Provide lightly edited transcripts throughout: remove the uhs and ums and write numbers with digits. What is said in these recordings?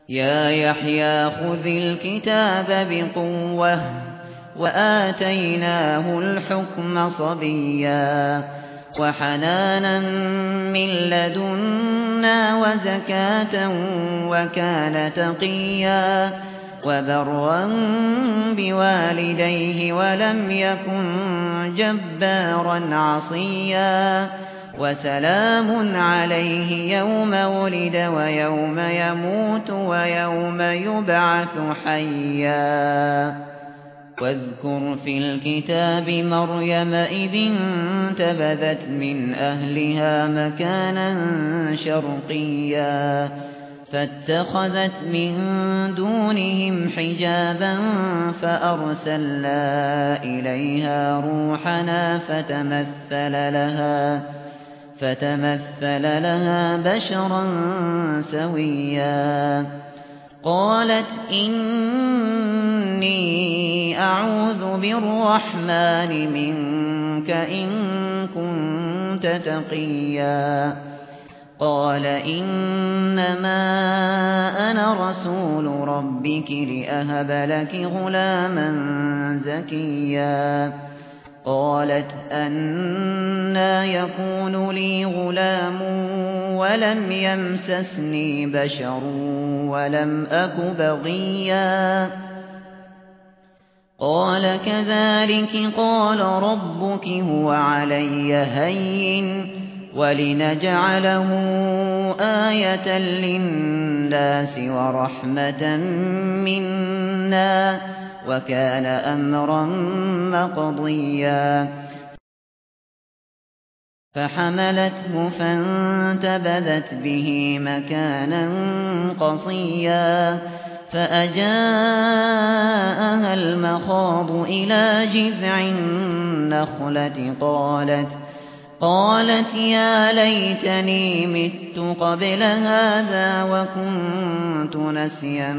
يا يحيى خذ الكتاب بقوة وآتيناه الحكم صبيا وحنانا من لدنا وزكاة وكان تقيا وبرا بوالديه ولم يكن جبارا عصيا وسلام عليه يوم ولد ويوم يموت ويوم يبعث حيا واذكر في الكتاب مريم إذ انتبذت من أهلها مكانا شرقيا فاتخذت من دونهم حجابا فأرسلنا إليها روحنا فتمثل لها بشرا سويا قالت إني أعوذ بالرحمن منك إن كنت تقيا قال إنما أنا رسول ربك لأهب لك غلاما زكيا قالت أنى يكون لي غلام ولم يمسسني بشر ولم أك بغيا قال كذلك قال ربك هو علي هين ولنجعله آية للناس ورحمة منا وكان أمرا مقضيا فحملته فانتبذت به مكانا قصيا فأجاءها المخاض إلى جذع النخلة قالت يا ليتني مت قبل هذا وكنت نسيا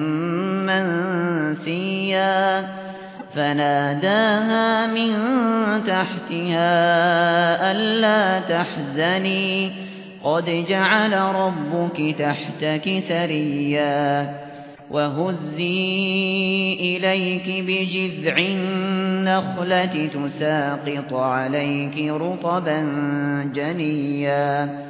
منسيا فناداها من تحتها ألا تحزني قد جعل ربك تحتك سريا وهزي إليك بجذع النخلة تساقط عليك رطبا جنيا